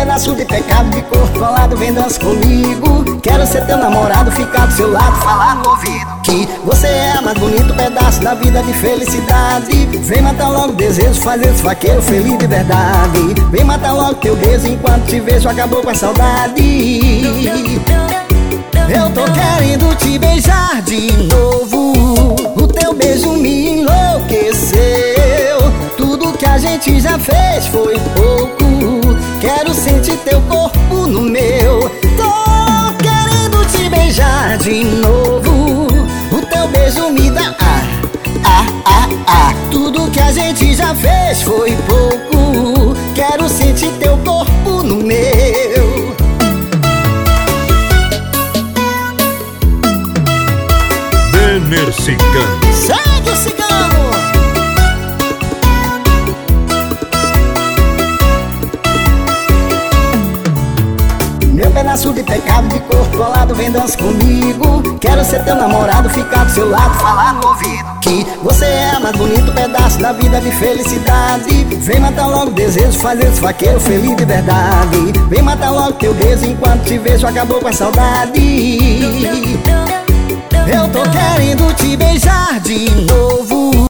pedaço de pecado de corpo colado, vem dança comigo. Quero ser teu namorado, ficar do seu lado, falar no ouvido que você é a mais bonito pedaço da vida de felicidade. Vem matar logo o desejo, fazer esse vaqueiro feliz de verdade. Vem matar logo teu beijo, enquanto te vejo acabou com a saudade. Eu tô querendo te beijar de novo, o teu beijo me enlouqueceu. Tudo que a gente já fez foi pouco, quero sentir teu corpo no meu. Tô querendo te beijar de novo, o teu beijo me dá Tudo que a gente já fez foi pouco, quero sentir teu corpo no meu. Denner Cigano. Segue o cigano! Meu pedaço de pecado de corpo colado, vem dança comigo. Quero ser teu namorado, ficar do seu lado, falar no ouvido que você é a mais bonito pedaço da vida de felicidade. Vem matar logo o desejo, fazer esse vaqueiro feliz de verdade. Vem matar logo teu beijo, enquanto te vejo acabou com a saudade. Eu tô querendo te beijar de novo,